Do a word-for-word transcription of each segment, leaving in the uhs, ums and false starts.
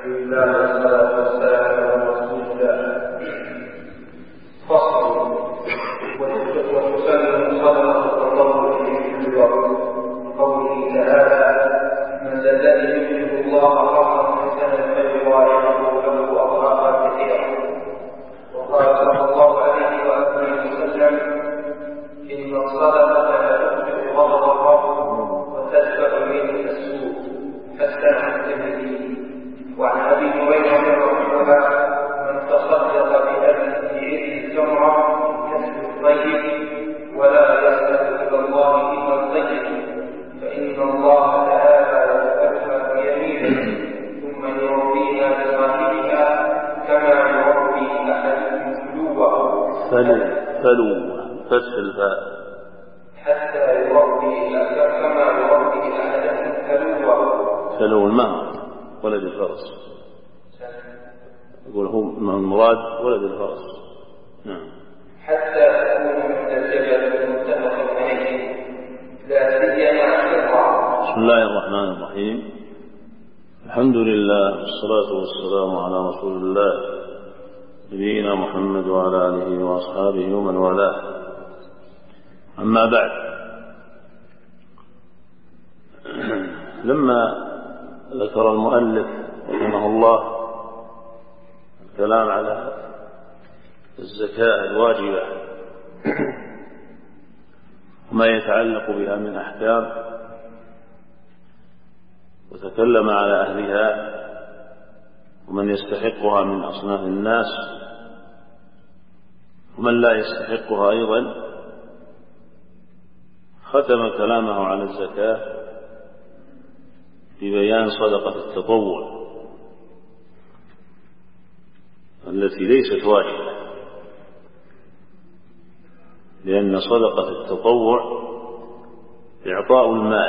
لله والصلاة والسلام على رسول الله. فصل. وتسلم صدقة التطوع في كل وقت. قوله تعالى: من ذا الذي يقرض الله قرضا حسنا فيضاعفه له أضعافا كثيرة. وقال صلى الله عليه وآله وسلم: إن الصدقة لا تطفئ غضب الله وتدفع إليه السوء. حسنه الترمذي. وعن أبي هريرة رحمه: من تصدق بعدل الجمرة كسب الطيب ولا يسأل إلى الله إلا الطيب، فإن الله تعالى يتبعها بيمينه ثم يربيها لصاحبها كما يربي أحدكم فلوه فلو فتح الفاء حتى يربي كما يربي أحدكم فلوه. فلو المهر ولد الفرس، يقول هو المراد ولد الفرس. نعم. حتى تكون من الجبل المتفق عليه لا سيما الشرع. بسم الله الرحمن الرحيم. الحمد لله والصلاة والسلام على رسول الله نبينا محمد وعلى آله وأصحابه ومن والاه. أما بعد، لما ذكر المؤلف رحمه الله الكلام على الزكاة الواجبة وما يتعلق بها من أحكام، وتكلم على أهلها ومن يستحقها من أصناف الناس ومن لا يستحقها أيضا، ختم كلامه على الزكاة ببيان صدقة التطوع التي ليست واجبة، لأن صدقة التطوع إعطاء المال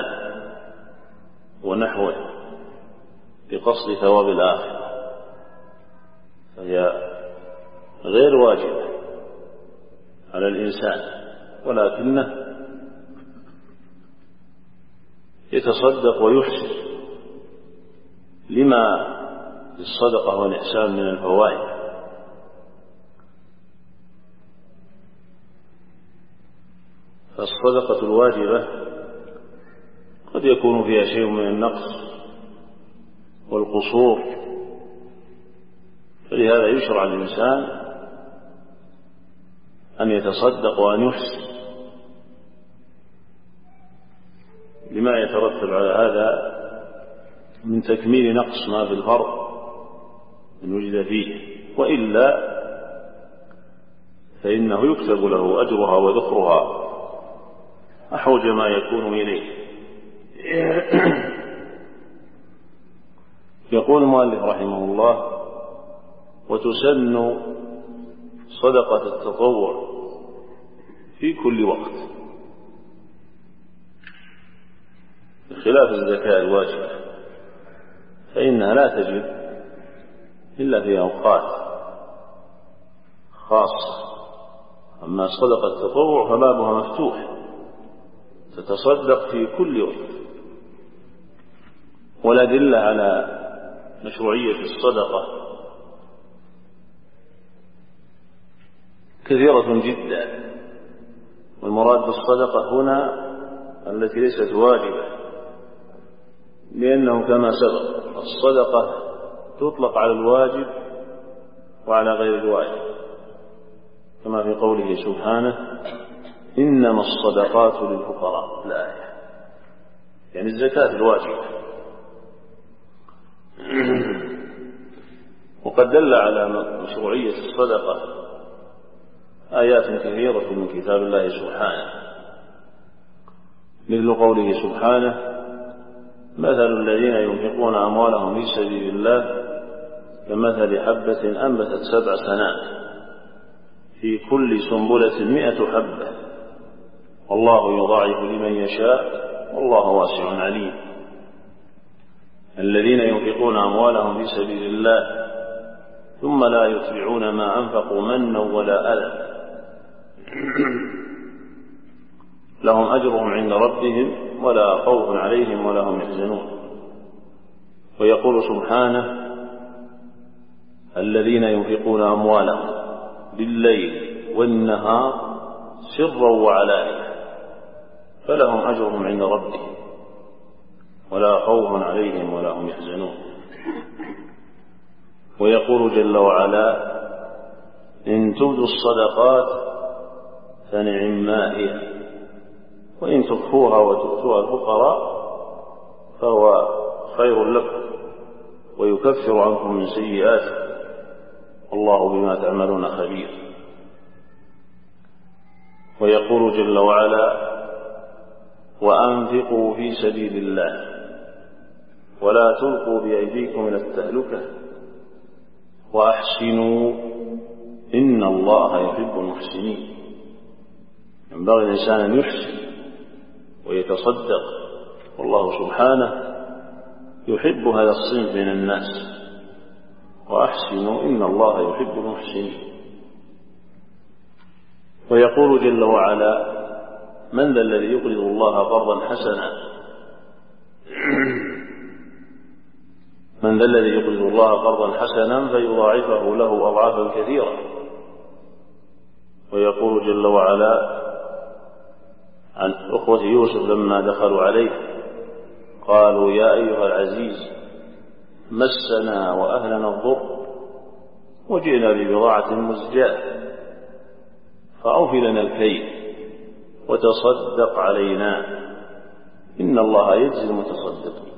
ونحوه بقصد ثواب الآخرة، فهي غير واجبة على الإنسان، ولكنه يتصدق ويحسن لما للصدقة والإحسان من الفوائد. فالصدقة الواجبة قد يكون فيها شيء من النقص والقصور، فلهذا يشرع الإنسان أن يتصدق وأن يحسن لما يترتب على هذا من تكميل نقص ما في الفرض من وجد فيه، وإلا فإنه يكتب له أجرها وذخرها أحوج ما يكون إليه. يقول المؤلف رحمه الله: وتسن صدقة التطوع في كل وقت، بخلاف الزكاة الواجبة فإنها لا تجب إلا في أوقات خاصة. أما صدقة التطوع فبابها مفتوح، تتصدق في كل وقت. والأدلة على مشروعية الصدقة كثيرة جدا، والمراد بالصدقة هنا التي ليست واجبة، لأنه كما سبق الصدقة تطلق على الواجب وعلى غير الواجب، كما في قوله سبحانه: إنما الصدقات للفقراء، الآية، يعني الزكاة الواجبة. وقد دل على مشروعية الصدقة آيات كثيرة من كتاب الله سبحانه، مثل قوله سبحانه: مثل الذين ينفقون أموالهم في سبيل الله كمثل حبة أنبتت سبع سنابل في كل سنبلة مئة حبة والله يضاعف لمن يشاء والله واسع عليم. الذين ينفقون أموالهم في سبيل الله ثم لا يتبعون ما أنفقوا منا ولا أذى لهم أجرهم عند ربهم ولا خوف عليهم ولا هم يحزنون. ويقول سبحانه: الذين ينفقون أموالهم بالليل والنهار سرا وعلانية فلهم أجرهم عند ربهم ولا خوف عليهم ولا هم يحزنون. ويقول جل وعلا إن تبدوا الصدقات فنعما هي وإن تخفوها وتؤتوها الفقراء فهو خير لكم ويكفر عنكم من سيئاتكم والله بما تعملون خبير. ويقول جل وعلا وأنفقوا في سبيل الله ولا تلقوا بأيديكم إلى التهلكة وأحسنوا إن الله يحب المحسنين. ينبغي الإنسان أن يحسن ويتصدق والله سبحانه يحب هذا الصنف من الناس وأحسنوا إن الله يحب المحسنين. ويقول جل وعلا من ذا الذي يقرض الله قرضا حسنا من ذا الذي يقرض الله قرضا حسنا فيضاعفه له أضعافا كثيرة. ويقول جل وعلا عن أخوة يوسف لما دخلوا عليه قالوا يا أيها العزيز مسنا وأهلنا الضر وجئنا ببضاعة مزجاة فأوف لنا الكيل وتصدق علينا إن الله يجزي المتصدقين.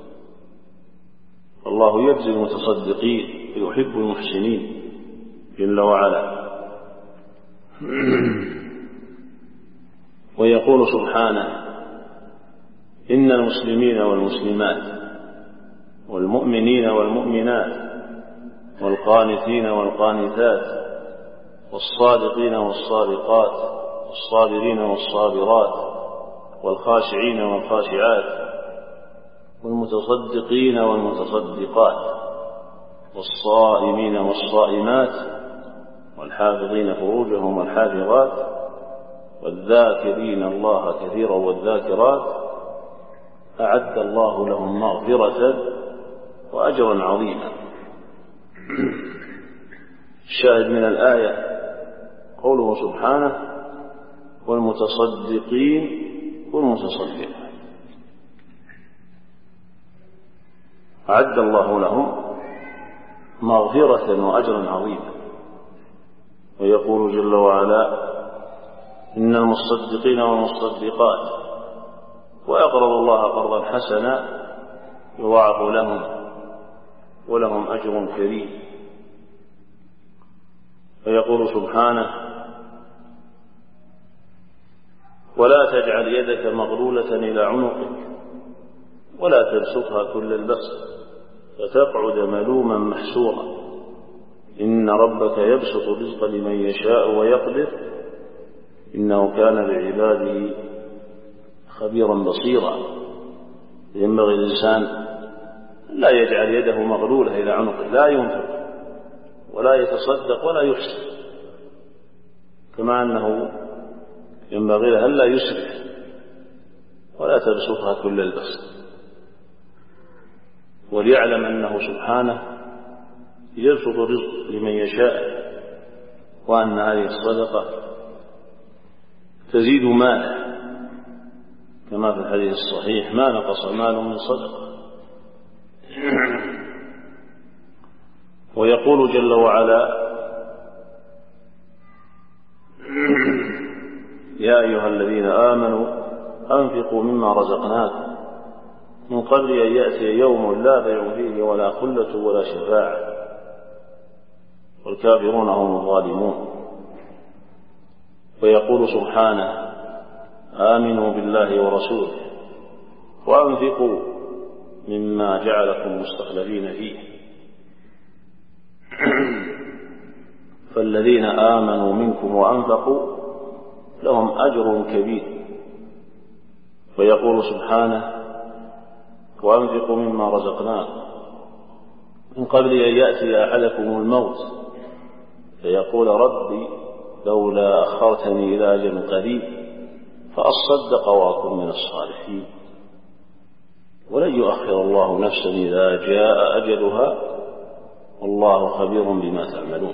الله يجزي المتصدقين ويحب المحسنين جل وعلا. ويقول سبحانه إن المسلمين والمسلمات والمؤمنين والمؤمنات والقانتين والقانتات والصادقين والصادقات والصابرين والصابرات والخاشعين والخاشعات والمتصدقين والمتصدقات والصائمين والصائمات والحافظين فروجهم والحافظات والذاكرين الله كثيرا والذاكرات أعد الله لهم مغفرة وأجرا عظيما. الشاهد من الآية قوله سبحانه والمتصدقين والمتصدقات أعد الله لهم مغفرة وأجرا عظيما. ويقول جل وعلا إن المصدقين والمصدقات ويقرض الله قرضا حسنا يضاعف لهم ولهم أجر كريم. ويقول سبحانه ولا تجعل يدك مغلولة إلى عنقك ولا تبسطها كل البسط فتقعد ملوما محسورا إن ربك يبسط الرزق لمن يشاء ويقدر إنه كان بعباده خبيرا بصيرا. ينبغي الإنسان لا يجعل يده مغلولة إلى عنقه لا ينفق ولا يتصدق ولا يحسن كما أنه ينبغي له ألا يسرف ولا تبسطها كل البسط وليعلم أنه سبحانه يبسط الرزق لمن يشاء وأن هذه الصدقة تزيد ماله كما في الحديث الصحيح ما نقص مال من صدقة. ويقول جل وعلا يا أيها الذين آمنوا أنفقوا مما رزقناكم من قبل أن يأتي يوم لا بيع فيه ولا خلة ولا شفاعة والكافرون هم الظالمون. ويقول سبحانه آمنوا بالله ورسوله وأنفقوا مما جعلكم مستخلفين فيه فالذين آمنوا منكم وأنفقوا لهم أجر كبير. ويقول سبحانه وأنفقوا مما رزقناكم من قبل أن يأتي أحدكم الموت فيقول ربي لولا أخرتني إلى أجل قريب فأصدق وأكن من الصالحين ولن يؤخر الله نفسا إذا جاء أجلها والله خبير بما تعملون.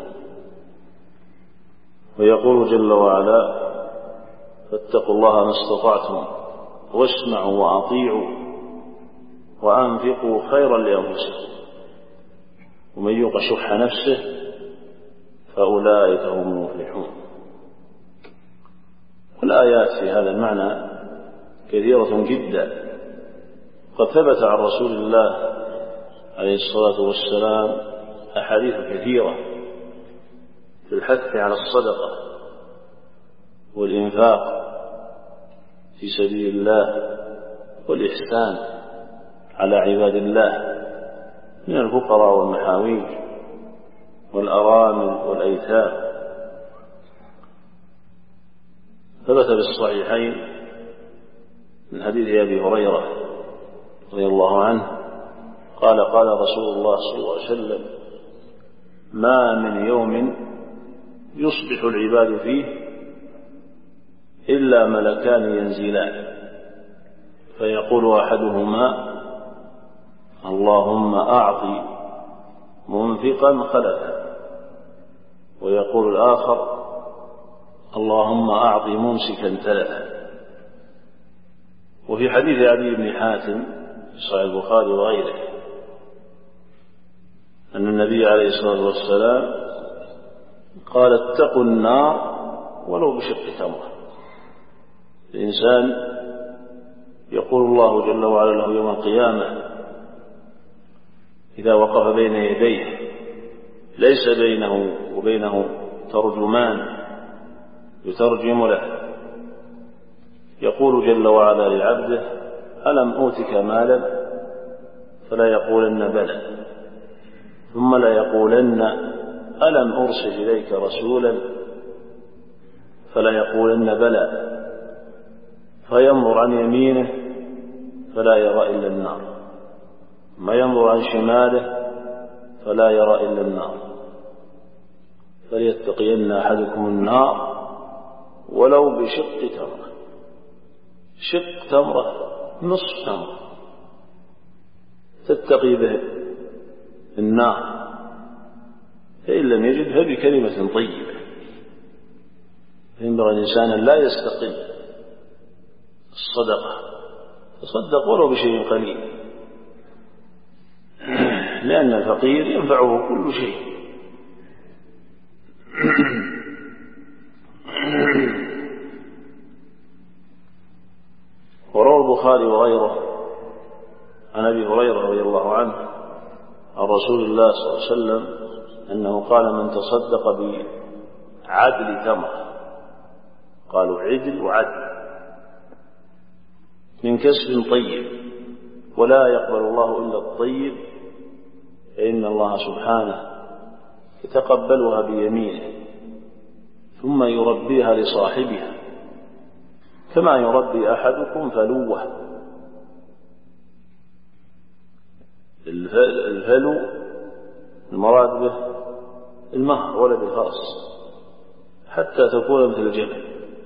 ويقول جل وعلا: فاتقوا الله ما استطعتم واسمعوا وأطيعوا وأنفقوا خيرا لأنفسكم ومن يوق شح نفسه فأولئك هم المفلحون. والآيات في هذا المعنى كثيرة جدا، قد ثبت عن رسول الله عليه الصلاة والسلام أحاديث كثيرة في الحث على الصدقة والإنفاق في سبيل الله والإحسان على عباد الله من الفقراء والمحاويج والأرامل والأيتام. ثبت بالصحيحين من حديث أبي هريرة رضي الله عنه قال: قال رسول الله صلى الله عليه وسلم: ما من يوم يصبح العباد فيه إلا ملكان ينزلان فيقول أحدهما: اللهم أعط منفقا خلفا، ويقول الآخر: اللهم أعط ممسكا تلفا. وفي حديث عدي بن حاتم في صحيح البخاري وغيره أن النبي عليه الصلاة والسلام قال: اتقوا النار ولو بشق تمرة. الإنسان يقول الله جل وعلا له يوم القيامة إذا وقف بين يديه ليس بينه وبينه ترجمان يترجم له، يقول جل وعلا لعبده: ألم أوتك مالا؟ فلا يقولن بلى، ثم لا يقولن: ألم أرسل إليك رسولا؟ فلا يقولن بلى، فينظر عن يمينه فلا يرى إلا النار، ما ينظر عن شماله فلا يرى إلا النار. فليتقين أحدكم النار ولو بشق تمرة. شق تمرة، نصف تمرة تتقي به النار، فإن لم يجد فبكلمة طيبة. فينبغي الإنسان لا يستقل الصدقة، تصدق ولو بشيء قليل، لأن الفقير ينفعه كل شيء. وروى البخاري وغيره عن أبي هريرة رضي الله عنه عن رسول الله صلى الله عليه وسلم أنه قال: من تصدق بعدل تمر، قالوا عدل وعدل، من كسب طيب، ولا يقبل الله إلا الطيب، فإن الله سبحانه يتقبلها بيمينه ثم يربيها لصاحبها كما يربي أحدكم فلوه. الفلو المراد به المهر ولد الفرس حتى تكون مثل الجبل.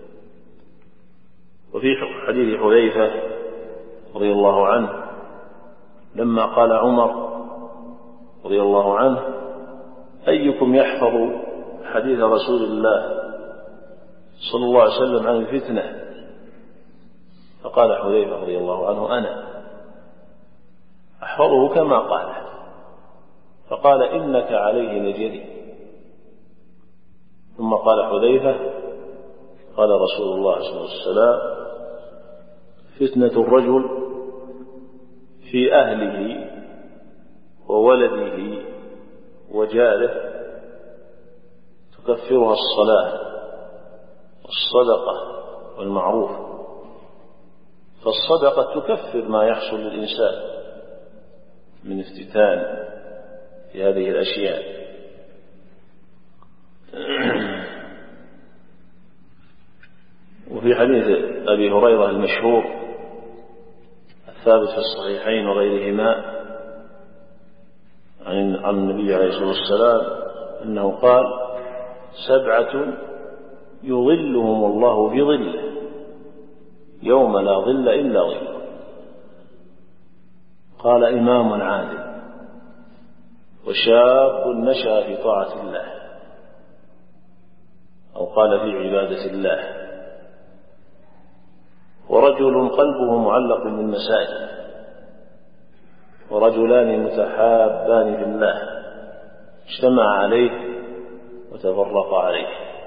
وفي حديث حذيفة رضي الله عنه لما قال عمر رضي الله عنه: أيكم يحفظ حديث رسول الله صلى الله عليه وسلم عن الفتنة؟ فقال حذيفة رضي الله عنه: أنا أحفظه كما قال. فقال: إنك عليه لجري. ثم قال حذيفة: قال رسول الله صلى الله عليه وسلم: فتنة الرجل في أهله وولده وجاره تكفرها الصلاة والصدقة والمعروف. فالصدقة تكفر ما يحصل للإنسان من افتتان في هذه الأشياء. وفي حديث أبي هريرة المشهور الثابت في الصحيحين وغيرهما عن النبي عليه الصلاة والسلام أنه قال: سبعة يظلهم الله في ظله يوم لا ظل إلا ظله. قال: إمام عادل وشاب نشأ في طاعة الله أو قال في عبادة الله، ورجل قلبه معلق بالمساجد، ورجلان متحابان في الله اجتمع عليه وتفرق عليه،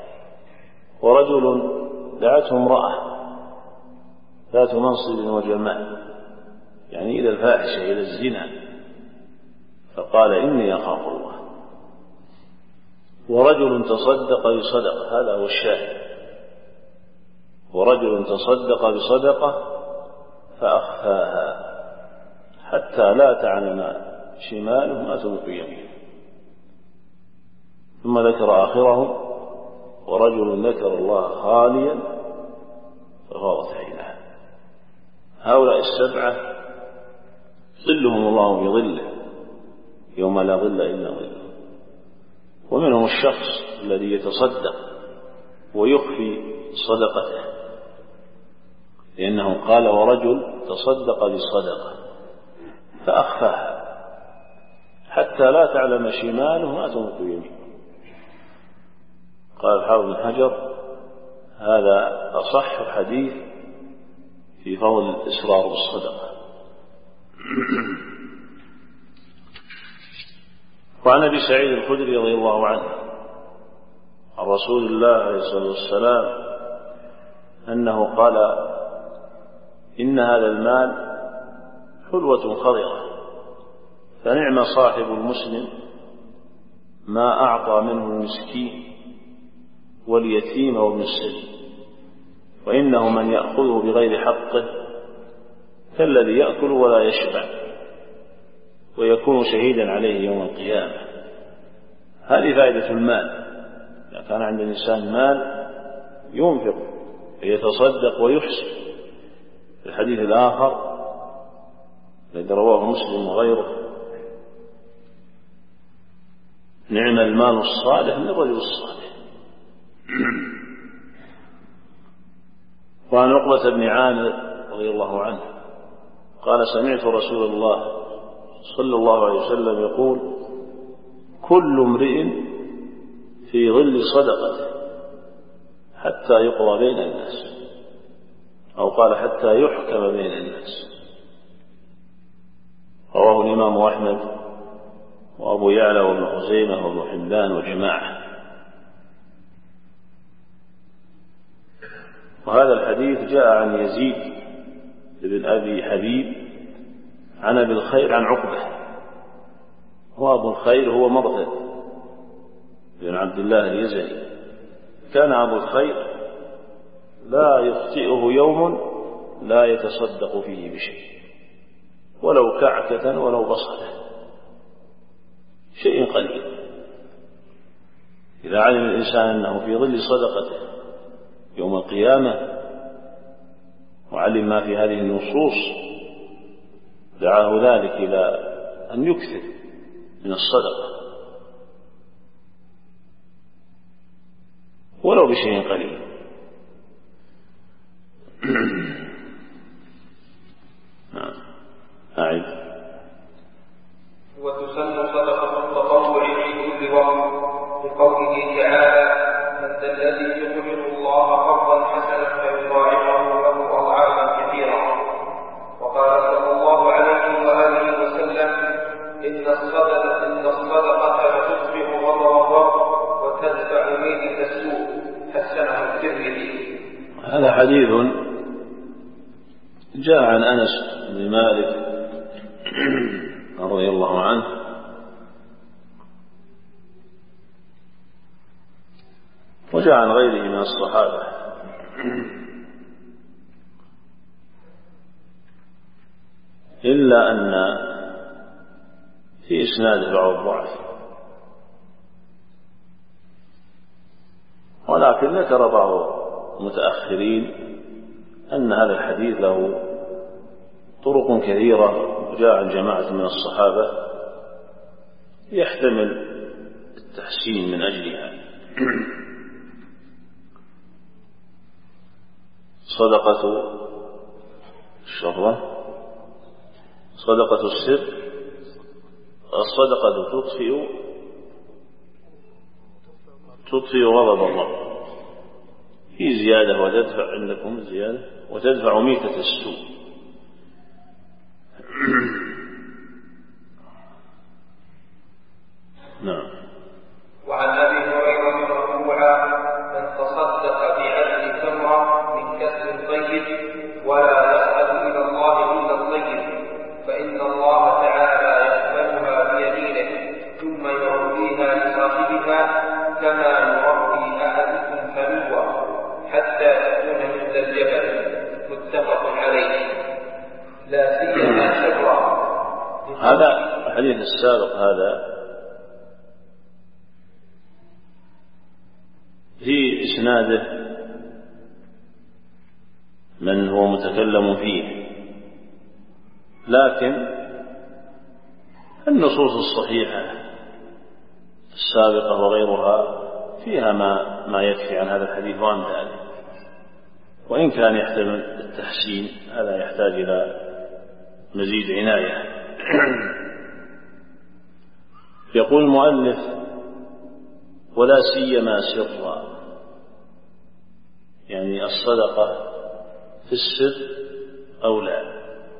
ورجل دعته امرأة ذات منصب وجمال، يعني إلى الفاحشة إلى الزنا، فقال إني أخاف الله. ورجل تصدق بصدقة، هذا هو الشاهد، ورجل تصدق بصدقة فأخفاها حتى لا تعلم شماله ما تنفق يمينه. ثم ذكر آخره: ورجل ذكر الله خاليا فغاضت عيناه. هؤلاء السبعة ظلهم الله بظله يوم لا ظل إلا ظله. ومنهم الشخص الذي يتصدق ويخفي صدقته، لأنه قال: ورجل تصدق بصدقة فأخفاها حتى لا تعلم شماله ما تنفق يمينه. قال الحافظ بن حجر: هذا أصح حديث في فضل الإسرار بالصدقة. وعن أبي سعيد الخدري رضي الله عنه عن رسول الله عليه الصلاة والسلام أنه قال: إن هذا المال حلوة خضرة، فنعم صاحب المسلم ما أعطى منه المسكين واليتيم وابن السبيل، وإنه من يأخذه بغير حقه كالذي يأكل ولا يشبع ويكون شهيدا عليه يوم القيامة. هذه فائدة المال. إذا كان عند الإنسان مال ينفق ويتصدق ويحسن. في الحديث الآخر الذي رواه مسلم وغيره: نعم المال الصالح للرجل الصالح. وعن عقبة بن عامر رضي الله عنه قال: سمعت رسول الله صلى الله عليه وسلم يقول: كل امرئ في ظل صدقته حتى يقضى بين الناس، أو قال: حتى يحكم بين الناس. رواه الإمام أحمد وأبو يعلى وابن خزيمة وابن حبان وجماعة. وهذا الحديث جاء عن يزيد بن أبي حبيب عن أبي الخير عن عقبة، وأبو الخير هو مرثد بن عبد الله اليزني. كان أبو الخير لا يخطئه يوم لا يتصدق فيه بشيء، ولو كعكة ولو بصلة، شيء قليل. إذا علم الإنسان أنه في ظل صدقته يوم القيامة وعلم ما في هذه النصوص دعاه ذلك إلى أن يكثر من الصدقة ولو بشيء قليل. نعم. أعد. وتسن صدقة التطوع في كل وقت بقوله تعالى: من ذا الذي يقرض الله قرضا حسنا فيضاعفه له أضعافا كثيرة. وقال صلى الله عليه وآله وسلم: إن الصدقة إن الصدقة لتصبح غضبا وتدفع ميلة السوء. حسنه الترمذي. هذا حديث جاء عن أنس بن مالك رضي الله عنه وجاء عن غيره من الصحابة، إلا أن في إسناده بعض الضعف، ولكن ذكر بعض المتأخرين أن هذا الحديث له طرق كثيرة وجاء عن جماعة من الصحابة يحتمل التحسين من أجلها. صدقة الشهوة، صدقة السر، الصدقة تطفئ تطفئ غضب الله، في زيادة وتدفع عندكم زيادة وتدفع ميتة السوء. نعم. وعن أبي هريرة مرفوعا: من تصدق بعدل تمرة من كسب طيب ولا يقبل إلى الله إلا الطيب فإن الله تعالى يقبلها بيمينه ثم يربيها لصاحبها كما يربي أحدكم فلوة حتى تكون مثل الجبل. متفق عليه. لا سيما شرا. هذا الحديث السابق هذا في إسناده من هو متكلم فيه، لكن النصوص الصحيحة السابقة وغيرها فيها ما ما يكفي عن هذا الحديث وأمثاله، وإن كان يحتمل التحسين هذا يحتاج إلى مزيد عناية. يقول المؤلف: ولا سيما سرا، يعني الصدقة في السر أولى.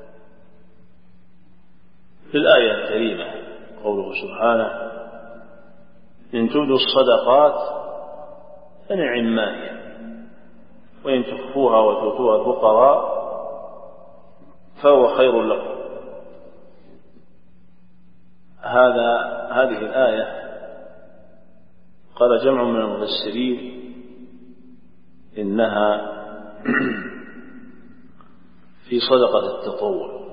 في الآية الكريمة قوله سبحانه: إن تبدوا الصدقات فنعما هي وإن تخفوها وتؤتوها الفقراء فهو خير لكم. هذا هذه الآية قال جمع من المفسرين إنها في صدقة التطوع،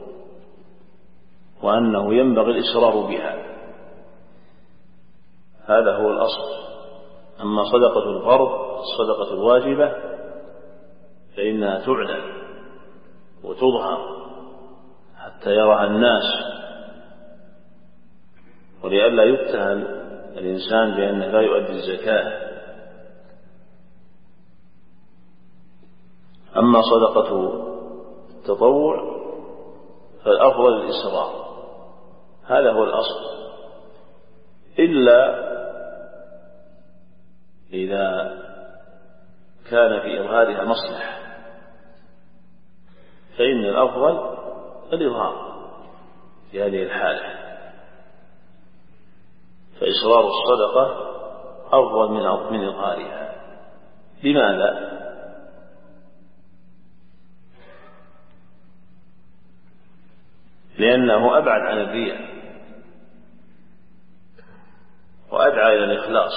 وأنه ينبغي الإسرار بها، هذا هو الأصل. أما صدقة الفرض الصدقة الواجبة فإنها تعلن وتظهر حتى يراها الناس، ولئلا يتهم الإنسان بأنه لا يؤدي الزكاة. أما صدقة التطوع فالأفضل الإسرار، هذا هو الأصل، إلا إذا كان في إظهارها مصلحة فإن الأفضل الإظهار في هذه الحالة، فإسرار الصدقة أفضل من من إظهارها. لماذا؟ لأنه أبعد عن الرياء وأدعى إلى الإخلاص،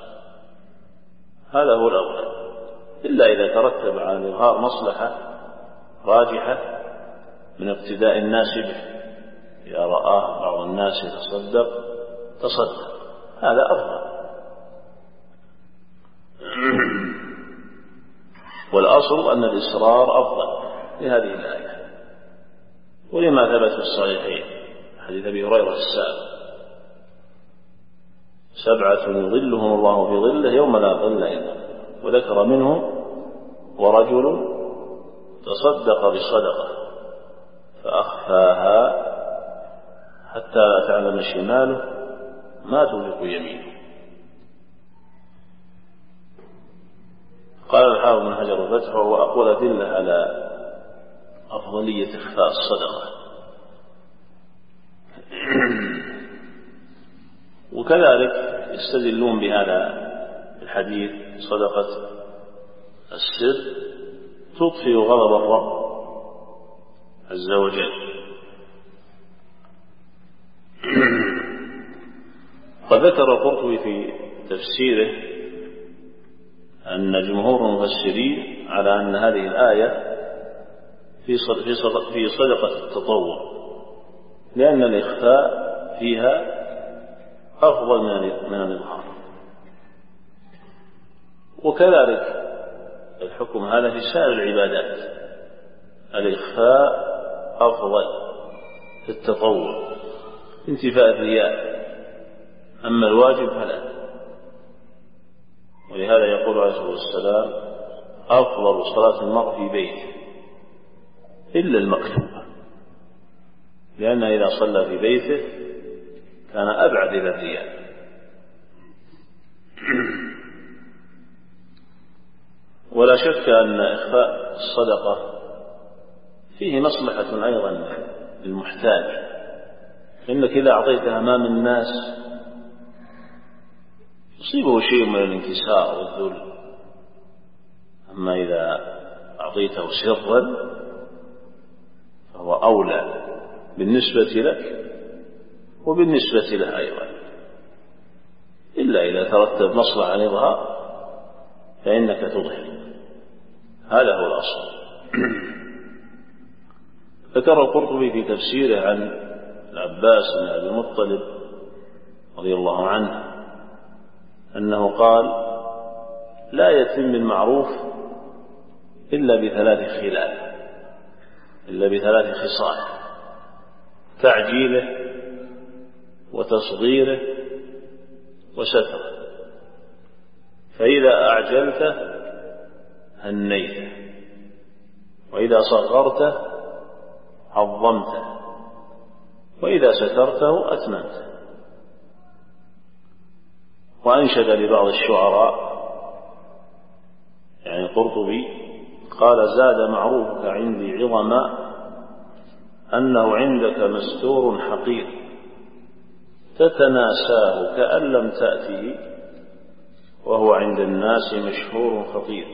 هذا هو الأولى، إلا إذا ترتب على الإظهار مصلحة راجحة من اقتداء الناس به، إذا رآه بعض الناس يتصدق تصدق، هذا أفضل. والأصل أن الإسرار أفضل لهذه الآية، ولما ثبت في الصحيحين حديث أبي هريرة السابق: سبعة يظلهم الله في ظله يوم لا ظل إلا ظله، وذكر منهم ورجل تصدق بصدقة فأخفاها حتى لا تعلم شماله ما تنفق يمينه. قال الحافظ بن حجر الفتح: وهو أقول أدلة على أفضلية إخفاء الصدقة. وكذلك يستدلون بهذا الحديث: صدقة السر تطفئ غضب الرب عز وجل. وذكر القرطبي في تفسيره أن جمهور المفسرين على أن هذه الآية في صدقة التطوع، لأن الإخفاء فيها أفضل من الإظهار. وكذلك الحكم هذا في سائر العبادات، الإخفاء أفضل في التطوع انتفاء الرياء، أما الواجب فلا. ولهذا يقول عليه الصلاة والسلام: أفضل صلاة المرء في بيته إلا المكتوبة، لأن إذا صلى في بيته كان أبعد إلى الرياء. ولا شك أن إخفاء الصدقة فيه مصلحة أيضا للمحتاج، إنك إذا أعطيتها أمام الناس يصيبه شيء من الانكسار والذل، أما إذا أعطيته سرا فهو أولى بالنسبة لك وبالنسبة له أيضا، إلا إذا ترتب مصلحة عن إظهار فإنك تظهر، هذا هو الأصل. ذكر القرطبي في تفسيره عن العباس بن أبي المطلب رضي الله عنه أنه قال: لا يتم المعروف إلا بثلاث خلال، إلا بثلاث خصال: تعجيله وتصغيره وستره. فإذا أعجلته هنيته، وإذا صغرته عظمته، وإذا سترته أتممته. وأنشد لبعض الشعراء يعني القرطبي قال: زاد معروفك عندي عظما أنه عندك مستور حقير، تتناساه كأن لم تأته وهو عند الناس مشهور خطير.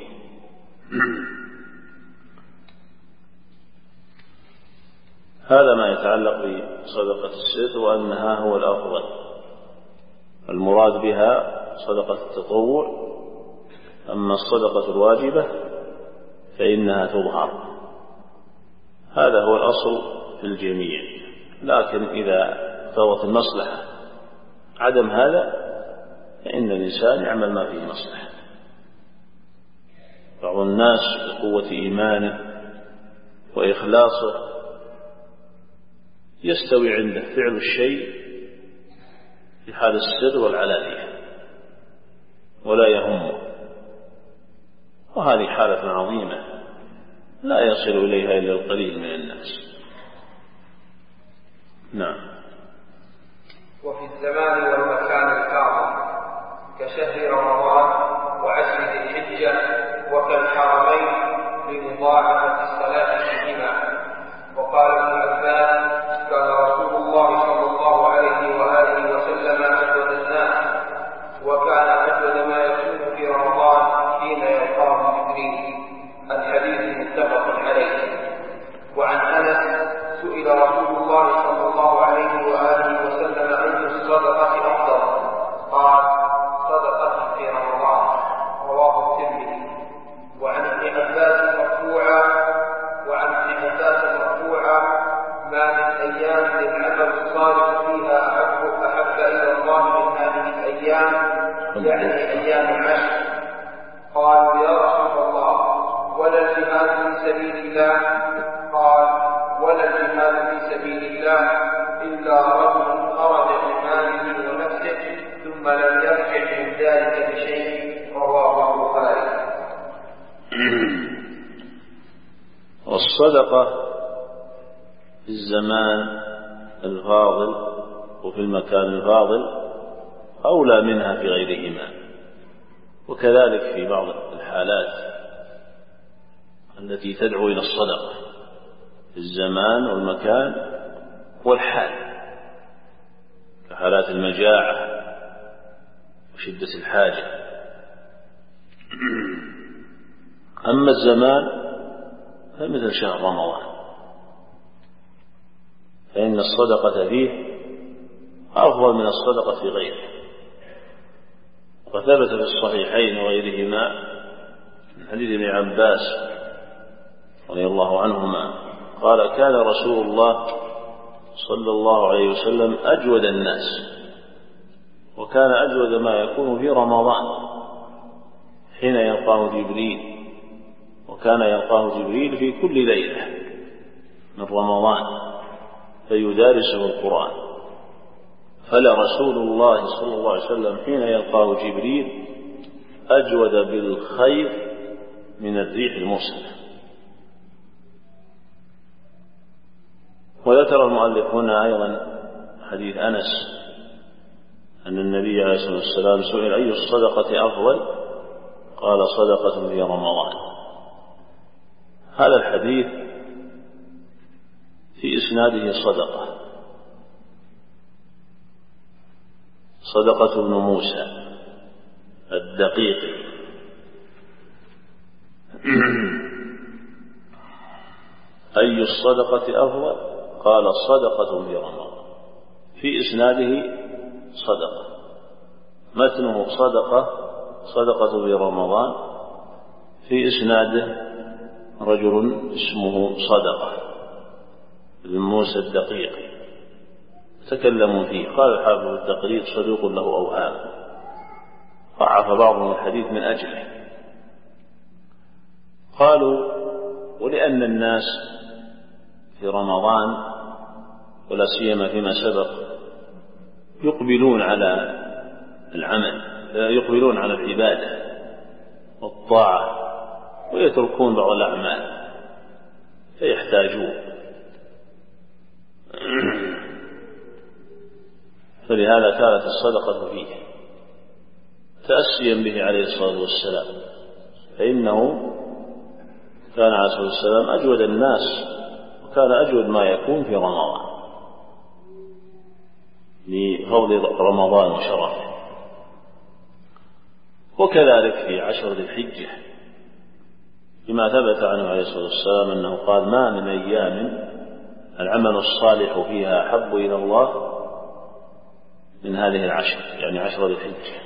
هذا ما يتعلق بصدقة السر، وأنها هو الأفضل. المراد بها صدقة التطوع، أما الصدقة الواجبة فإنها تظهر. هذا هو الأصل في الجميع، لكن إذا اقتضت المصلحة عدم هذا فإن الإنسان يعمل ما فيه مصلحة. بعض الناس بقوة إيمانه وإخلاصه يستوي عنده فعل الشيء في حال السر والعلانية ولا يهمه، وهذه حالة عظيمة لا يصل إليها إلا القليل من الناس. نعم. وفي الزمان والمكان الحاضر كشهر رمضان وعشر ذي الحجة وكالحرمين لمضاعفة الصلاة فيهما. وقال ابن عباس: كان رسول الله صلى الله عليه وآله وسلم أجود الناس، وكان أجود ما يكون في رمضان حين يلقاه جبريل. الحديث متفق عليه. وعن أنس سئل رسول الله صلى الله عليه وآله وسلم: أي الصدقة أفضل؟ قال: صدقة في رمضان. رواه الترمذي. وعن ابن عباس مرفوعا وعن ابن عباس مرفوعا: ما من أيام للعمل الصالح فيها أحب أحب إلى الله من هذه الأيام، يعني أيام العشر. قالوا: يا رسول الله، ولا الجهاد في سبيل الله؟ قال: ولا الجهاد في سبيل الله إلا رجل خرج بماله ونفسه ثم لم يرجع من ذلك بشيء. رواه البخاري. والصدقة في الزمان الفاضل وفي المكان الفاضل أولى منها في غيرهما، وكذلك في بعض الحالات التي تدعو إلى الصدقة في الزمان والمكان والحال، كحالات المجاعة وشدة الحاجة. أما الزمان فمثل شهر رمضان فإن الصدقة فيه أفضل من الصدقة في غيره. وثبت في الصحيحين وغيرهما من حديث ابن عباس رضي الله عنهما قال: كان رسول الله صلى الله عليه وسلم أجود الناس، وكان أجود ما يكون في رمضان حين يلقاه جبريل، وكان يلقاه جبريل في كل ليلة من رمضان فيدارسه القرآن. فلرسول الله صلى الله عليه وسلم حين يلقاه جبريل أجود بالخير من الريح المرسلة. وذكر المؤلف هنا أيضا حديث أنس أن النبي عليه الصلاة والسلام سئل أي الصدقة أفضل؟ قال صدقة في رمضان. هذا الحديث في إسناده صدقة صدقة ابن موسى الدقيقي أي الصدقة أفضل؟ قال صدقة في رمضان. في إسناده صدقة، متنه صدقة صدقة في رمضان، في إسناده رجل اسمه صدقة ابن موسى الدقيقي تكلموا فيه. قال الحافظ التقريب صدوق له أوهام، ضعف بعضهم الحديث من أجله. قالوا ولأن الناس في رمضان ولا سيما فيما سبق يقبلون على العمل، يقبلون على العبادة والطاعة ويتركون بعض الأعمال فيحتاجون، فلهذا كانت الصدقة فيه تأسيا به عليه الصلاة والسلام، فإنه كان عليه الصلاة والسلام أجود الناس، وكان أجود ما يكون في رمضان لفضل رمضان وشرفه. وكذلك في عشر ذي الحجة بما ثبت عنه عليه الصلاة والسلام أنه قال ما من أيام العمل الصالح فيها أحب إلى الله من هذه العشر، يعني عشر ذي الحجة.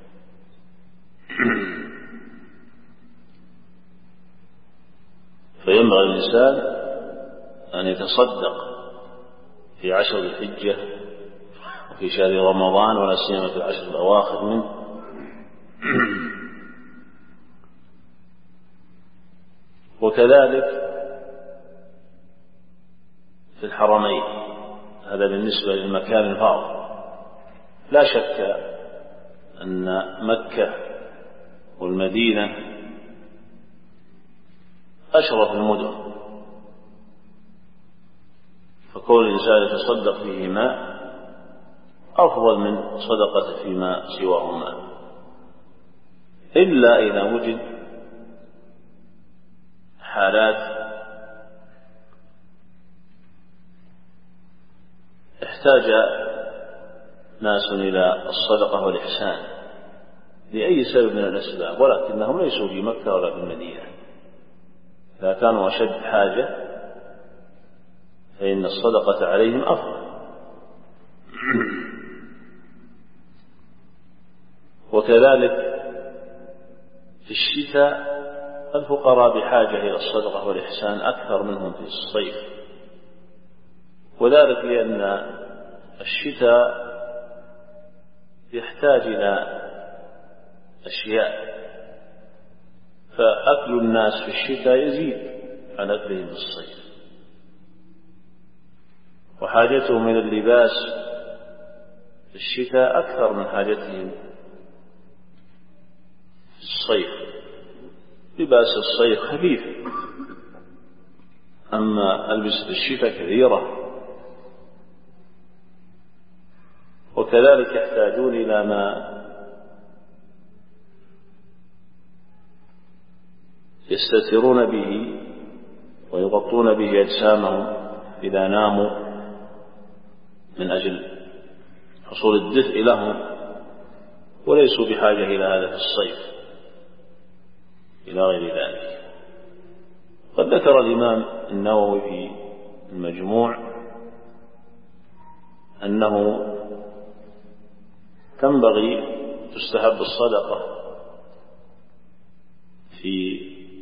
فينبغي الإنسان أن يتصدق في عشر ذي الحجة وفي شهر رمضان ولا سيما في العشر الأواخر منه. وكذلك في الحرمين، هذا بالنسبة للمكان الفاضل. لا شك أن مكة والمدينة أشرف المدن، فكون الإنسان يتصدق فيهما أفضل من صدقة فيما سواهما، إلا إذا وجد حالات احتاج ناس إلى الصدقة والإحسان لأي سبب من الأسباب، ولكنهم ليسوا في مكة ولا في المدينة. إذا كانوا أشد حاجة فإن الصدقة عليهم أفضل. وكذلك في الشتاء الفقراء بحاجة إلى الصدقة والإحسان أكثر منهم في الصيف، وذلك لأن الشتاء يحتاج إلى أشياء، فأكل الناس في الشتاء يزيد عن أكلهم في الصيف، وحاجتهم إلى اللباس في الشتاء أكثر من حاجتهم في الصيف. لباس الصيف خفيف، أما ألبسة الشتاء كثيرة. وكذلك يحتاجون إلى ما يستترون به ويغطون به أجسامهم إذا ناموا من أجل حصول الدفء لهم، وليسوا بحاجة إلى هذا في الصيف إلى غير ذلك. قد ذكر الإمام النووي في المجموع أنه تنبغي تستحب الصدقة في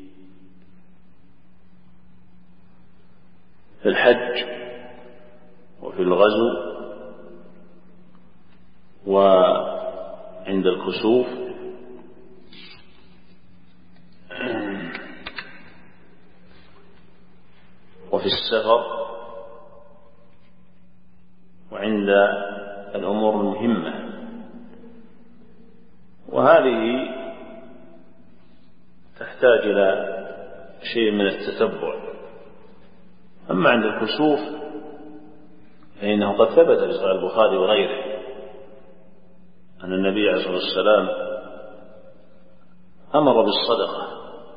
في الحج وفي الغزو وعند الكسوف وفي السفر وعند الأمور المهمة. وهذه تحتاج إلى شيء من التتبع. أما عند الكسوف فإنه قد ثبت في صحيح البخاري وغيره أن النبي عليه الصلاة والسلام أمر بالصدقة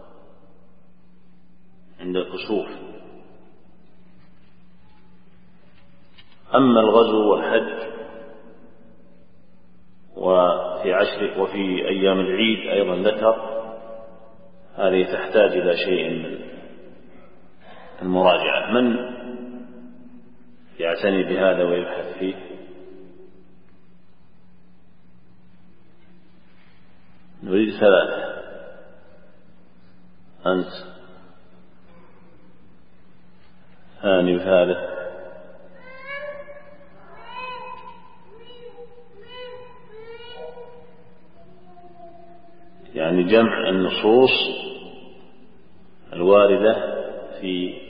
عند الكسوف. أما الغزو والحج وفي عشر وفي أيام العيد أيضا ذكر، هذه تحتاج إلى شيء من المراجعة. من يعتني بهذا ويبحث فيه؟ نريد ثلاثة. أنت، ثاني وثالث. يعني جمع النصوص الواردة في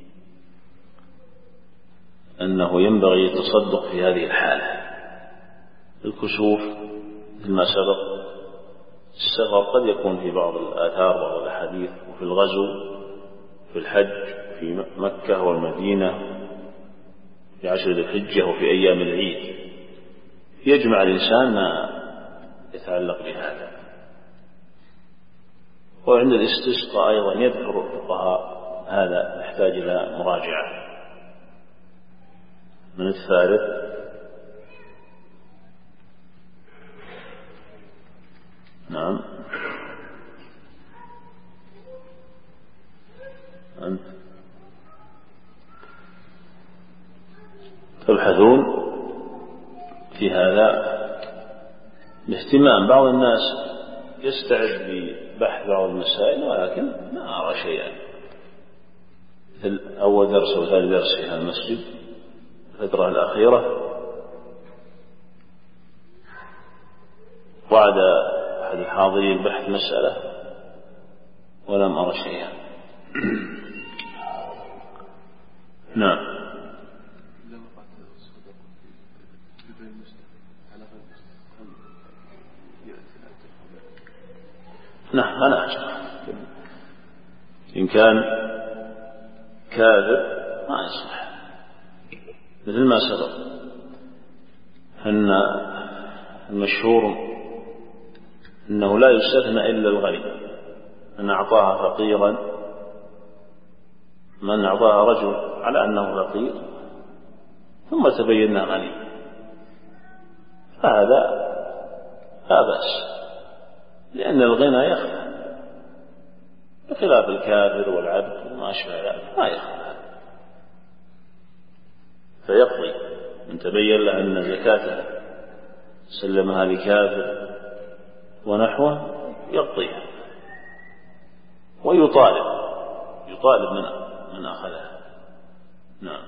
أنه ينبغي التصدق في هذه الحالة. الكسوف مثل ما سبق، السفر قد يكون في بعض الآثار بعض الأحاديث، وفي الغزو، في الحج في مكة والمدينة، في عشر ذي الحجة، وفي أيام العيد، يجمع الإنسان ما يتعلق بهذا. وعند الاستسقاء أيضا يذكر الفقهاء هذا، يحتاج إلى مراجعة. من الثالث؟ نعم، أنت تبحثون في هذا باهتمام. بعض الناس يستعد ببحث بعض المسائل ولكن ما أرى شيئا، مثل أول درس وثاني درس في هذا المسجد الفترة الأخيرة، وعد أحد الحاضرين بحث مسألة ولم أرى شيئا. نعم. نعم، أنا أشرح. إن كان كاذب ما يصلح، مثل ما سبق أن المشهور أنه لا يستثنى إلا الغني. من أعطاها فقيرا، من أعطاها رجل على أنه فقير ثم تبين غني، فهذا لا بأس، لأن الغنى يخفى بخلاف الكافر والعبد وما أشبه ذلك، ما يخفى، فيقضي. من تبين له أن زكاته سلمها لكافر ونحوه يقضيها ويطالب يطالب من من أخذها. نعم.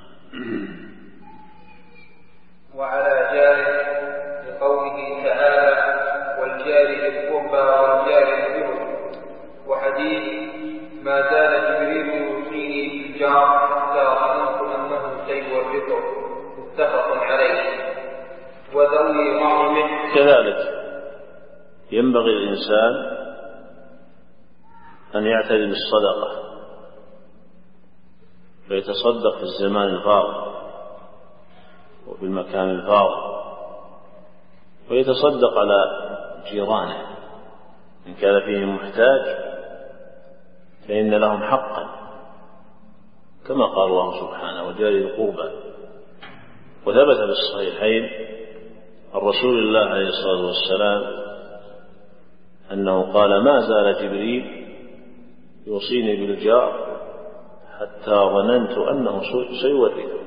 وعلى جاره لقوله تعالى والجار بالقربى والجار بالجنب، وحديث ما زال جبريل يوصيني بالجار حتى ظننت أنه سيورثه، متفق عليه. وذوي رحمه. كذلك ينبغي الإنسان أن يعتني بالصدقة، فيتصدق في الزمان الفاضل وفي المكان الفاضل، ويتصدق على جيرانه إن كان فيهم محتاج، فإن لهم حقا كما قال الله سبحانه وجار ذي القربى. وثبت في الصحيحين عن رسول الله عليه الصلاة والسلام أنه قال ما زال جبريل يوصيني بالجار حتى ظننت أنه سيورثه.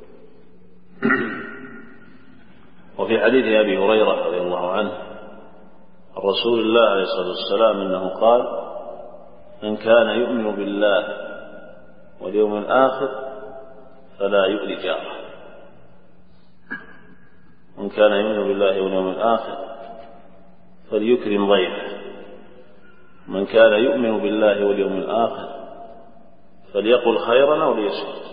وفي حديث أبي هريرة رضي الله عنه عن رسول الله عليه الصلاة والسلام أنه قال من كان يؤمن بالله واليوم الآخر فلا يؤذي جاره. من كان يؤمن بالله واليوم الآخر فليكرم ضيفه. من كان يؤمن بالله واليوم الآخر فليقل خيرا أو ليصمت.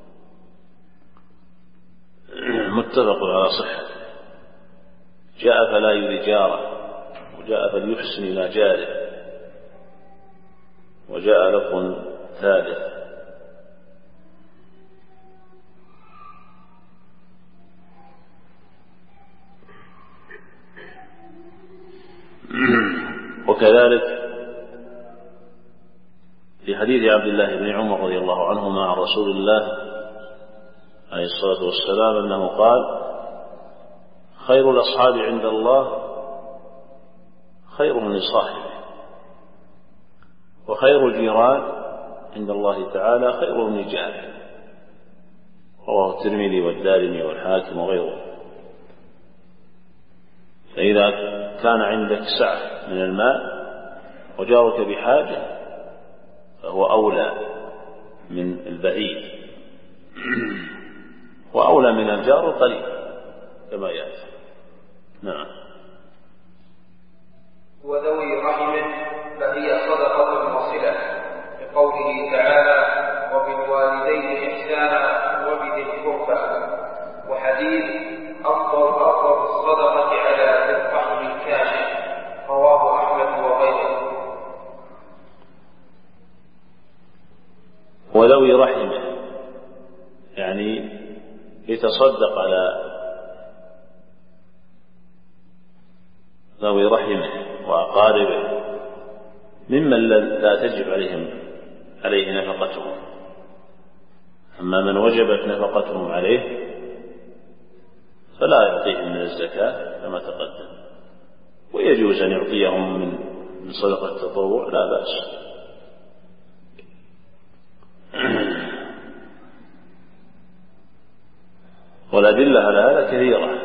متفق على صحة. جاء فلا يؤذي جاره، وجاء فليحسن إلى جاره، وجاء لفظ ثالث وكذلك في حديث عبد الله بن عمر رضي الله عنهما عن رسول الله عليه الصلاة والسلام أنه قال: خير الأصحاب عند الله خيرهم لصاحبه، وخير الجيران عند الله تعالى خيرهم لجاره. رواه الترمذي والدارمي والحاكم وغيره. فإذا كان عندك سعة من المال وجارك بحاجة فهو أولى من البعيد، وأولى من الجار القريب كما يأتي. نعم. وذوي رحمه فهي صدقة وصلة، لقوله تعالى: وبالوالدين إحسانا وبذي القربى. وحديث أفضل أفضل الصدقة على ذي الرحم الكاشف، رواه أحمد وغيره. وذوي رحمه يعني يتصدق على ذوي رحمه وأقاربه ممن لا تجب عليهم عليه نفقتهم. أما من وجبت نفقتهم عليه فلا يعطيهم من الزكاة كما تقدم، ويجوز أن يعطيهم من صدقة التطوع لا بأس. والأدلة على هذا كثيرة،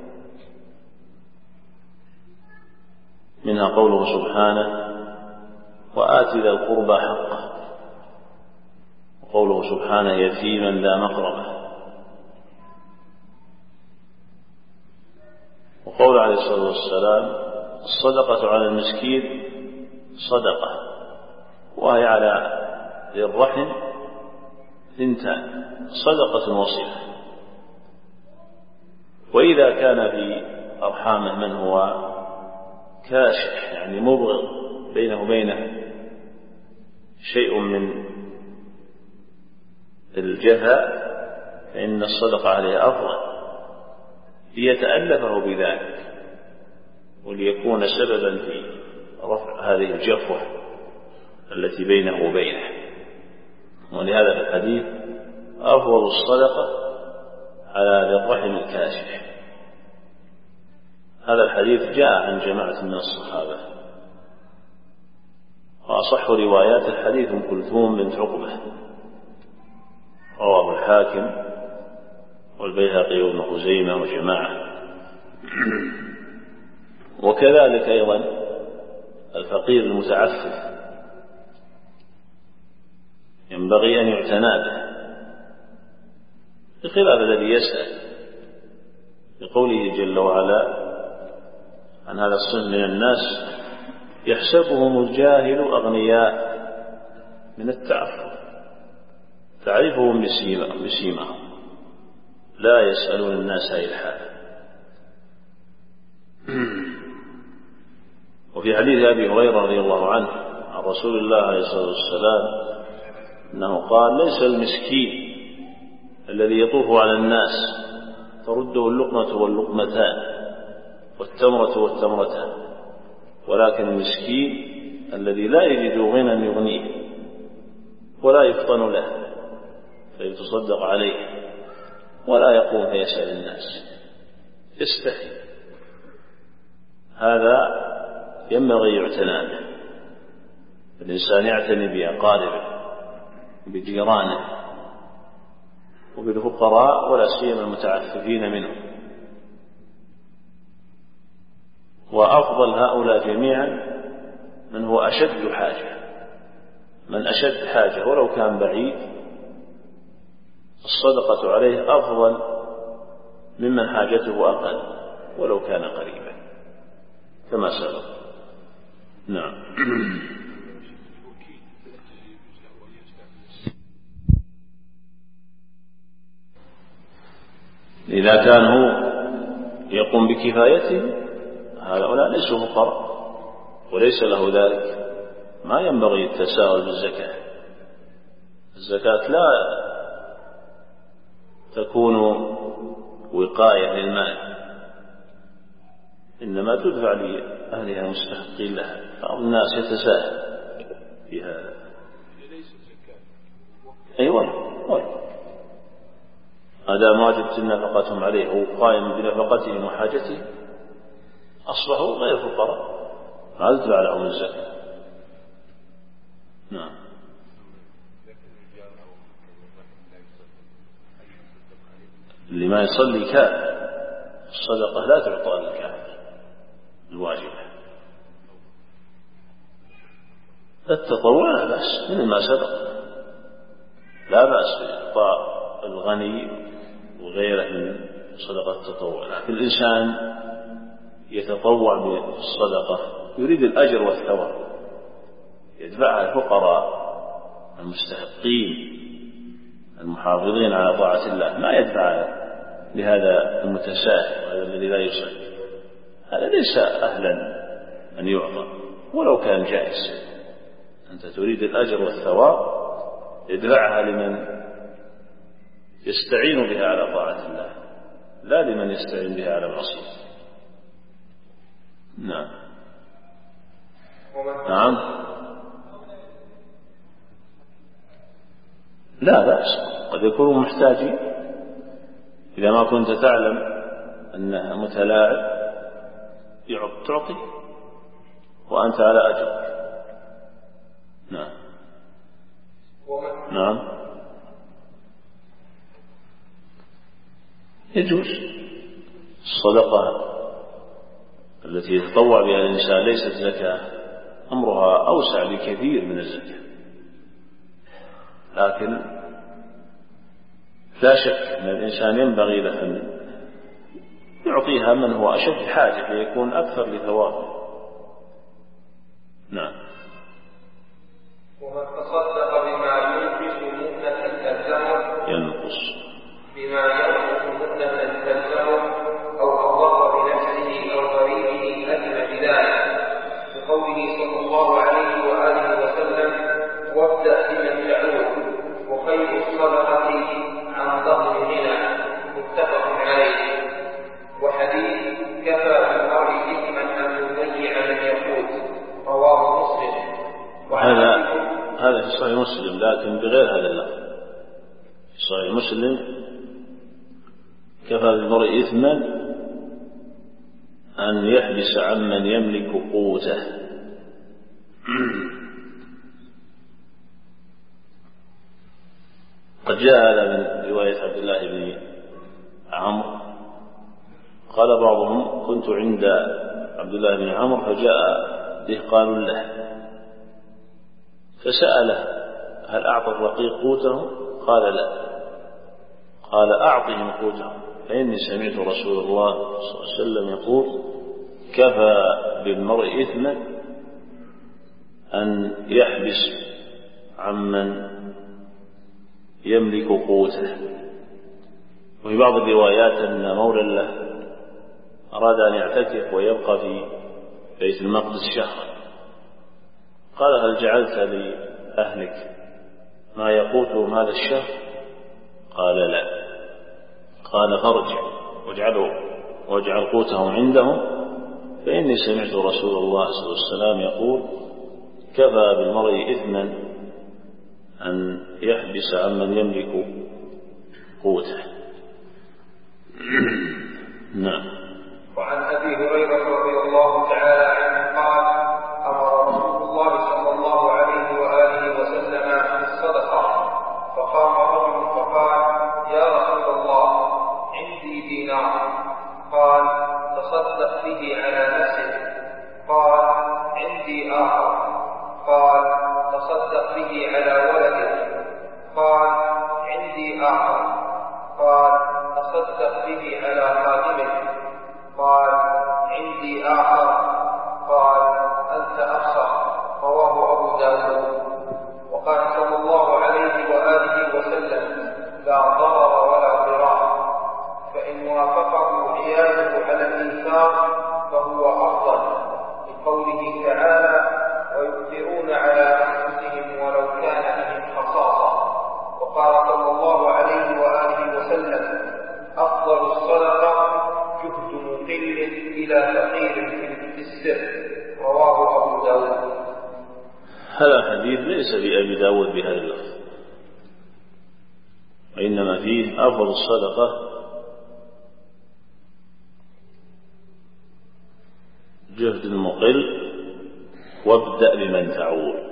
منها قوله سبحانه: وآت ذا القربى حقه، وقوله سبحانه: يتيما ذا مقربة، وقول عليه الصلاة والسلام: الصدقة على المسكين صدقة، وهي على ذي الرحم ثنتان، صدقة وصلة. وإذا كان في أرحامه من هو كاشح يعني مبغض بينه وبينه شيء من الجفاء فإن الصدقة عليه أفضل ليتألفه بذلك وليكون سببا في رفع هذه الجفوة التي بينه وبينه. ولهذا في الحديث: أفضل الصدقة على ذي الرحم الكاشح. هذا الحديث جاء عن جماعة من الصحابة، وأصح روايات الحديث أم كلثوم بنت عقبة، رواه الحاكم والبيهقي وابن خزيمة وجماعة. وكذلك أيضا الفقير المتعفف ينبغي أن يعتنى به، بخلاف الذي يسأل، بقوله جل وعلا عن هذا الصنف من الناس: يحسبهم الجاهل أغنياء من التعفف، تعرفهم بسيماهم لا يسألون الناس إلحافا. وفي حديث أبي هريرة رضي الله عنه عن رسول الله عليه الصلاة والسلام أنه قال: ليس المسكين الذي يطوف على الناس ترده اللقمة واللقمتان والتمرة والتمرتان، ولكن المسكين الذي لا يجد غنى يغنيه ولا يفطن له فيتصدق عليه ولا يقوم فيسأل الناس، يستحي. هذا ينبغي يعتنى به. الإنسان يعتني بأقاربه بجيرانه وبالفقراء ولا سيما المتعففين منهم. وأفضل هؤلاء جميعا من هو أشد حاجة، من أشد حاجة ولو كان بعيد الصدقة عليه أفضل ممن حاجته أقل ولو كان قريبا كما سبق. نعم. إذا كان هو يقوم بكفايته هؤلاء ليسوا فقراء وليس له ذلك، ما ينبغي التساهل بالزكاة. الزكاة لا تكون وقاية للمال، إنما تدفع لأهلها المستحقين لها. بعض الناس يتساهل في هذا. أيوة هذا ما وجبت نفقتهم عليه هو قائم بنفقتهم وحاجتهم أصبحوا غير فقراء، ما تدفع لهم الزكاة. نعم. اللي ما يصلي كافر الصدقة لا تعطى للكافر الواجبة. التطوع لا بأس من ما سبق، لا بأس بإعطاء الغني وغيره من صدقة التطوع، لكن الإنسان يتطوع بالصدقة يريد الأجر والثواب يدفعها الفقراء المستحقين المحافظين على طاعة الله، ما يدفعها لهذا المتساهل وهذا الذي لا يصلي. هذا ليس أهلا أن يعطى ولو كان جائز. أنت تريد الأجر والثواب يدفعها لمن يستعين بها على طاعة الله لا لمن يستعين بها على معصيته. نعم. نعم لا بأس، قد يكونوا محتاجين إذا ما كنت تعلم أنها متلاعب تعطي وأنت على أجر. نعم. نعم يجوز الصدقة التي يتطوع بها الإنسان ليست زكاة، أمرها أوسع بكثير من الزكاة، لكن لا شك أن الإنسان ينبغي له أن يعطيها من هو أشد حاجة ليكون أكثر لثوابه. نعم. ومن تصدق بما ينقص مؤنة تلزمه ينقص بما ينقص مؤنة تلزمه أو أضر بنفسه أو غريبه أثم بذلك، بقوله صلى الله عليه وآله وسلم: وابدأ بمن تعود وخير الصدقة عن ظهر غنى، متفق عليه. وحديث كفى بالمرء إثما أن يضيع من يقود، رواه مسلم. هذا هذا في صحيح مسلم لكن بغير هذا اللفظ. في صحيح مسلم: كفى بالمرء إثما أن يحبس عمن يملك قوته. قد جاء هذا من رواية عبد الله بن عمرو قال بعضهم: كنت عند عبد الله بن عمرو فجاء دهقان له فسأله: هل أعطى الرقيق قوته؟ قال: لا. قال: أعطهم قوتهم، فإني سمعت رسول الله صلى الله عليه وسلم يقول: كفى بالمرء إثما أن يحبس عمن يملك قوته. وفي بعض الروايات أن مولى له أراد أن يعتكف ويبقى في بيت المقدس شهرا، قال: هل جعلت لأهلك ما يقوتهم هذا الشهر؟ قال: لا. قال: فارجع واجعلوا واجعل قوتهم عندهم، فإني سمعت رسول الله صلى الله عليه وسلم يقول: كفى بالمرء إثما أن يحبس عمن يملك قوته. نعم. وعن أبي هريرة رضي الله تعالى عنه قال: أمر رسول الله صلى الله عليه وآله وسلم بالصدقة، فقام رجل فقال: يا رسول الله، عندي دينار. قال: تصدق به على نفسك. قال: عندي آخر. قال: تصدق به على ولدك. قال: عندي آخر. قال: تصدق به على خادمك. قال: عندي آخر. قال: أنت أخسر. رواه أبو داود. وقال صلى الله عليه وآله وسلم: لا ضرر ولا ضرار، فإن وافقه عياله على الإنفاق فهو أفضل، لقوله تعالى: ويؤثرون على أنفسهم ولو كان بهم خصاصة. وقال صلى الله عليه وآله وسلم: أفضل الصدقة جهد مقل إلى فقير في السر. رواه أبو داود. هذا الحديث ليس بأبي داود بهذا اللفظ، وإنما فيه أفضل الصدقة جهد المقل وابدأ بمن تعول.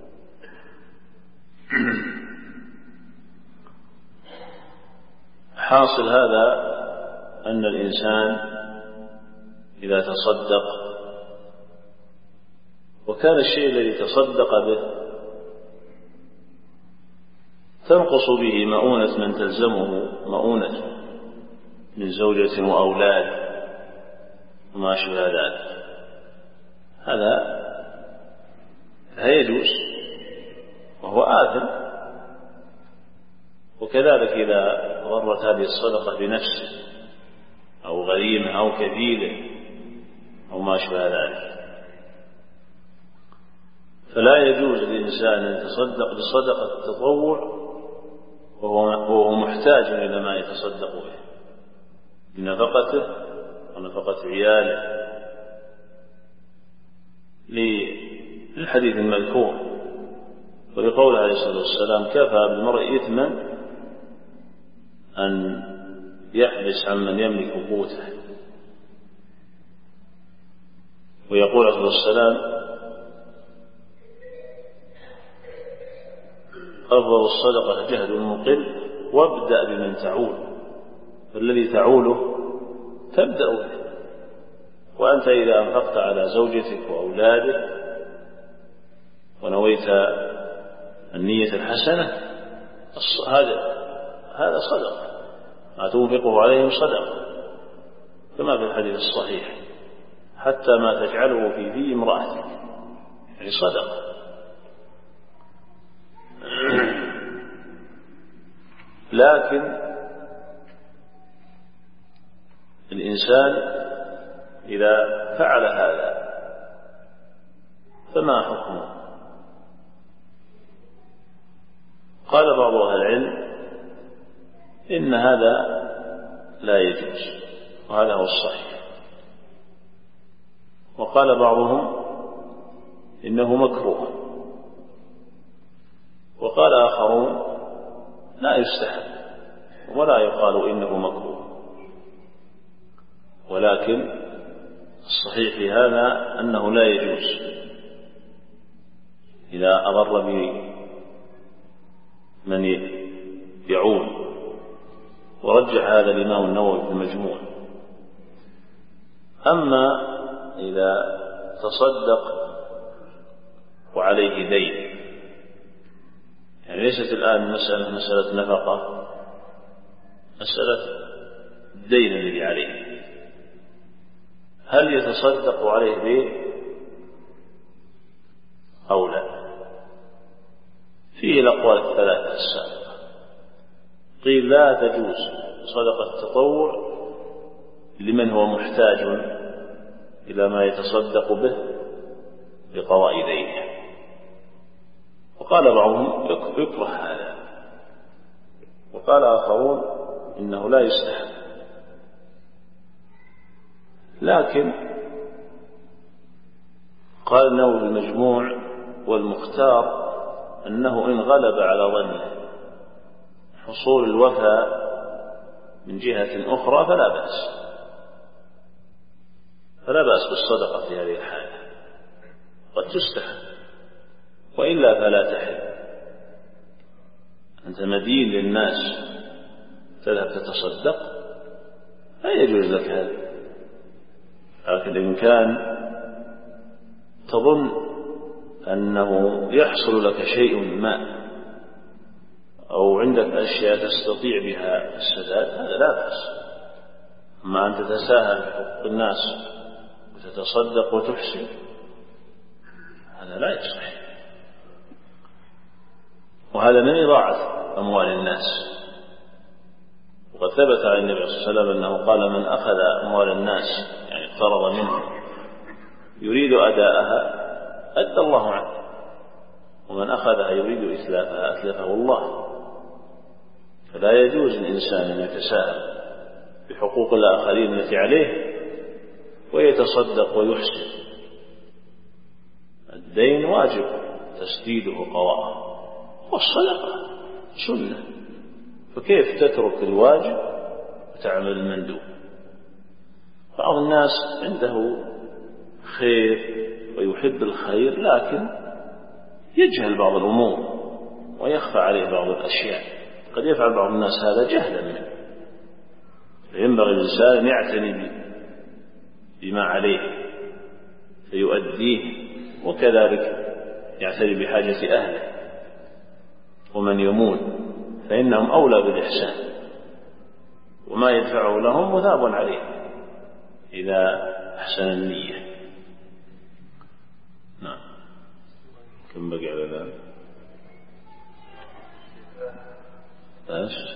حاصل هذا أن الإنسان إذا تصدق وكان الشيء الذي تصدق به تنقص به مؤونة من تلزمه مؤونة من زوجة وأولاد وما شبه ذلك، هذا لا يجوز وهو آثم. وكذلك إذا ضرت هذه الصدقة بنفسه أو غريمه أو كفيله أو ما شبه ذلك، فلا يجوز للإنسان أن يتصدق بصدقة التطوع وهو محتاج إلى ما يتصدق به بنفقته ونفقة عياله، للحديث المذكور ولقول عليه الصلاة والسلام: كفى بالمرء إثما أن يحبس عمن يملك قوته. ويقول عليه الصلاة والسلام: أفضل الصدقة جهد المقل وابدأ بمن تعول، فالذي تعوله تبدأ به. وأنت إذا أنفقت على زوجتك وأولادك ونويت النية الحسنة هذا هذا صدقة، ما تنفقه عليهم صدقة، كما في الحديث الصحيح: حتى ما تجعله في في امرأتك، يعني صدقة. لكن الإنسان إذا فعل هذا فما حكمه؟ قال بعض أهل العلم إن هذا لا يجوز، وهذا هو الصحيح. وقال بعضهم إنه مكروه، وقال آخرون لا يستحب ولا يقال إنه مكروه، ولكن الصحيح في هذا أنه لا يجوز إذا أضر بمن يعول. ورجح هذا الإمام النووي في المجموع. أما إذا تصدق وعليه دين، يعني ليست الآن مسألة مسألة نفقة، مسألة الدين الذي عليه، هل يتصدق عليه دين أو لا؟ فيه الأقوال الثلاثة السابقة. قيل لا تجوز صدقة التطوع لمن هو محتاج إلى ما يتصدق به لقضاء دينه، وقال بعضهم يكره هذا، وقال آخرون إنه لا يستحب. لكن قال النووي المجموع والمختار أنه إن غلب على ظنه حصول الوفاء من جهة أخرى فلا بأس، فلا بأس بالصدقة في هذه الحالة، قد تستحب، وإلا فلا تحل. أنت مدين للناس تذهب تتصدق، لا يجوز لك هذا. لكن إن كان تظن أنه يحصل لك شيء ما أو عندك أشياء تستطيع بها السداد، هذا لا بأس. أما أن تتساهل في حقوق الناس وتتصدق وتحسن، هذا لا يصح، وهذا من إضاعة أموال الناس. وقد ثبت عن النبي صلى الله عليه وسلم أنه قال: من أخذ أموال الناس، يعني اقترض منهم، يريد أداءها أدى الله عنه، ومن أخذها يريد إتلافها أتلفه الله. فلا يجوز الإنسان أن يتساهل بحقوق الآخرين التي عليه ويتصدق ويحسن. الدين واجب تسديده قضاءه، والصدقة سنة، فكيف تترك الواجب وتعمل المندوب؟ بعض الناس عنده خير ويحب الخير لكن يجهل بعض الأمور ويخفى عليه بعض الأشياء، قد يفعل بعض الناس هذا جهلا منه، فينبغي الإنسان أن يعتني بما عليه فيؤديه، وكذلك يعتني بحاجة أهله ومن يمون، فإنهم أولى بالإحسان، وما يدفعه لهم مثاب عليه إذا أحسن النية. نعم. كم بقي على ذلك؟ بس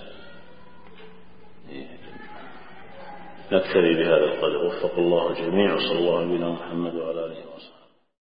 نكتفي بهذا القدر. وفق الله الجميع، وصلى الله على نبينا محمد وعلى آله وصحبه.